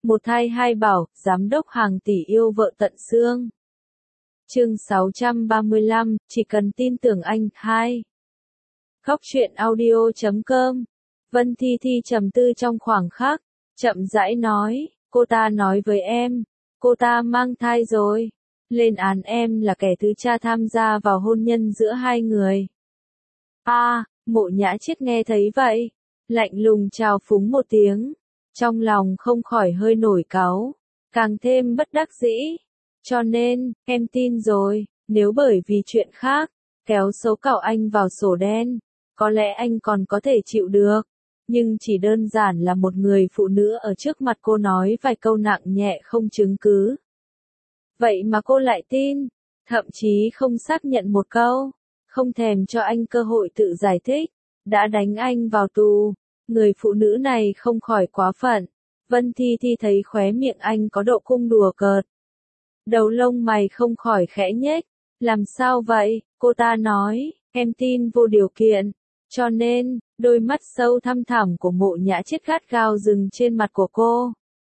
Một thai hai bảo, giám đốc hàng tỷ yêu vợ tận xương. Chương 635, chỉ cần tin tưởng anh. 2. Khóc chuyện audio.com. Vân Thi Thi trầm tư trong khoảng khắc, chậm rãi nói, cô ta nói với em, cô ta mang thai rồi, lên án em là kẻ thứ cha tham gia vào hôn nhân giữa hai người. Mộ Nhã Chiết nghe thấy vậy, lạnh lùng trào phúng một tiếng, trong lòng không khỏi hơi nổi cáu, càng thêm bất đắc dĩ. Cho nên, em tin rồi, nếu bởi vì chuyện khác, kéo xấu cạo anh vào sổ đen, có lẽ anh còn có thể chịu được. Nhưng chỉ đơn giản là một người phụ nữ ở trước mặt cô nói vài câu nặng nhẹ không chứng cứ. Vậy mà cô lại tin, thậm chí không xác nhận một câu, không thèm cho anh cơ hội tự giải thích, đã đánh anh vào tù. Người phụ nữ này không khỏi quá phận. Vân Thi Thi thấy khóe miệng anh có độ cung đùa cợt. Đầu lông mày không khỏi khẽ nhếch. Làm sao vậy? Cô ta nói, em tin vô điều kiện. Cho nên, đôi mắt sâu thăm thẳm của Mộ Nhã Chiết gắt gao dừng trên mặt của cô.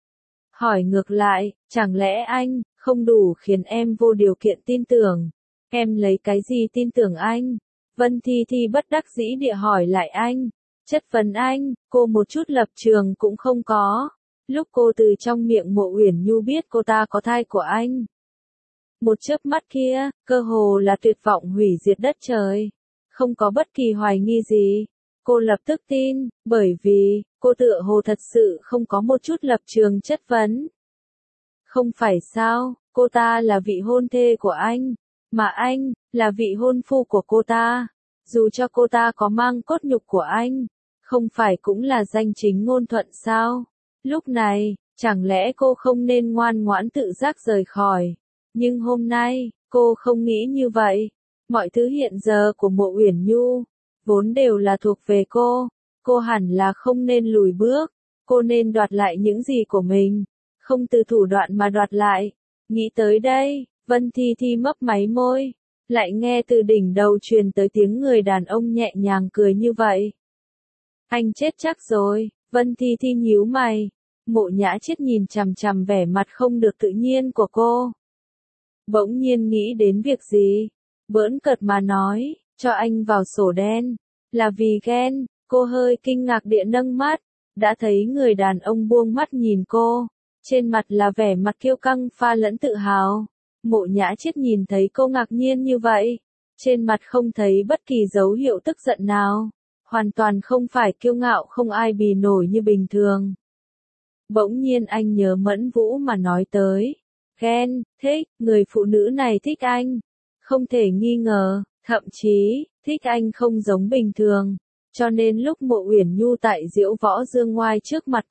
Hỏi ngược lại, chẳng lẽ anh không đủ khiến em vô điều kiện tin tưởng? Em lấy cái gì tin tưởng anh? Vân Thi Thi bất đắc dĩ địa hỏi lại anh. Chất vấn anh, cô một chút lập trường cũng không có. Lúc cô từ trong miệng Mộ Uyển Nhu biết cô ta có thai của anh. Một chớp mắt kia, cơ hồ là tuyệt vọng hủy diệt đất trời. Không có bất kỳ hoài nghi gì. Cô lập tức tin, bởi vì, cô tựa hồ thật sự không có một chút lập trường chất vấn. Không phải sao, cô ta là vị hôn thê của anh, mà anh, là vị hôn phu của cô ta. Dù cho cô ta có mang cốt nhục của anh, không phải cũng là danh chính ngôn thuận sao? Lúc này, chẳng lẽ cô không nên ngoan ngoãn tự giác rời khỏi? Nhưng hôm nay, cô không nghĩ như vậy. Mọi thứ hiện giờ của Mộ Uyển Nhu, vốn đều là thuộc về cô. Cô hẳn là không nên lùi bước. Cô nên đoạt lại những gì của mình. Không từ thủ đoạn mà đoạt lại. Nghĩ tới đây, Vân Thi Thi mấp máy môi. Lại nghe từ đỉnh đầu truyền tới tiếng người đàn ông nhẹ nhàng cười như vậy. Anh chết chắc rồi. Vân Thi Thi nhíu mày. Mộ Nhã Chiết nhìn chằm chằm vẻ mặt không được tự nhiên của cô. Bỗng nhiên nghĩ đến việc gì? Bỡn cợt mà nói, cho anh vào sổ đen. Là vì ghen. Cô hơi kinh ngạc địa nâng mắt. Đã thấy người đàn ông buông mắt nhìn cô. Trên mặt là vẻ mặt kiêu căng pha lẫn tự hào. Mộ Nhã Chiết nhìn thấy cô ngạc nhiên như vậy. Trên mặt không thấy bất kỳ dấu hiệu tức giận nào. Hoàn toàn không phải kiêu ngạo không ai bì nổi như bình thường. Bỗng nhiên anh nhớ Mẫn Vũ mà nói tới. Ghen, thích, người phụ nữ này thích anh. Không thể nghi ngờ, thậm chí, thích anh không giống bình thường. Cho nên lúc Mộ Uyển Nhu tại Diễu Võ Dương Ngoai trước mặt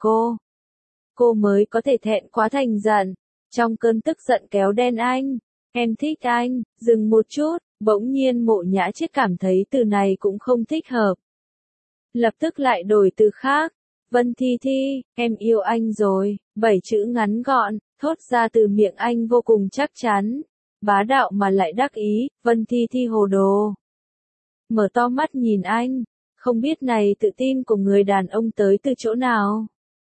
cô mới có thể thẹn quá thành giận. Trong cơn tức giận kéo đen anh. Em thích anh, dừng một chút, bỗng nhiên Mộ Nhã Chiết cảm thấy từ này cũng không thích hợp. Lập tức lại đổi từ khác. Vân Thi Thi, em yêu anh rồi. 7 chữ ngắn gọn, thốt ra từ miệng anh vô cùng chắc chắn. Bá đạo mà lại đắc ý. Vân Thi Thi hồ đồ. Mở to mắt nhìn anh. Không biết này tự tin của người đàn ông tới từ chỗ nào.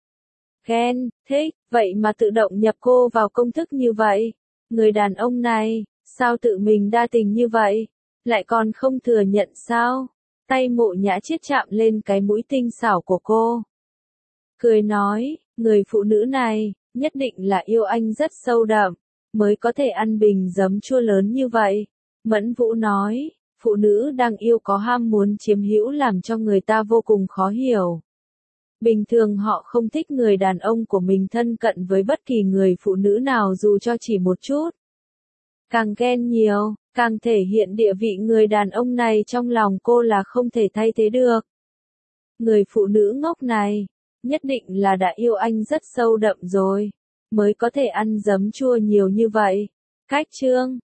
Ghen, thích, vậy mà tự động nhập cô vào công thức như vậy. Người đàn ông này, sao tự mình đa tình như vậy? Lại còn không thừa nhận sao? Tay Mộ Nhã Chiết chạm lên cái mũi tinh xảo của cô. Cười nói, người phụ nữ này, nhất định là yêu anh rất sâu đậm, mới có thể ăn bình giấm chua lớn như vậy. Mẫn Vũ nói, phụ nữ đang yêu có ham muốn chiếm hữu làm cho người ta vô cùng khó hiểu. Bình thường họ không thích người đàn ông của mình thân cận với bất kỳ người phụ nữ nào dù cho chỉ một chút. Càng ghen nhiều, càng thể hiện địa vị người đàn ông này trong lòng cô là không thể thay thế được. Người phụ nữ ngốc này, nhất định là đã yêu anh rất sâu đậm rồi, mới có thể ăn giấm chua nhiều như vậy. Cách chương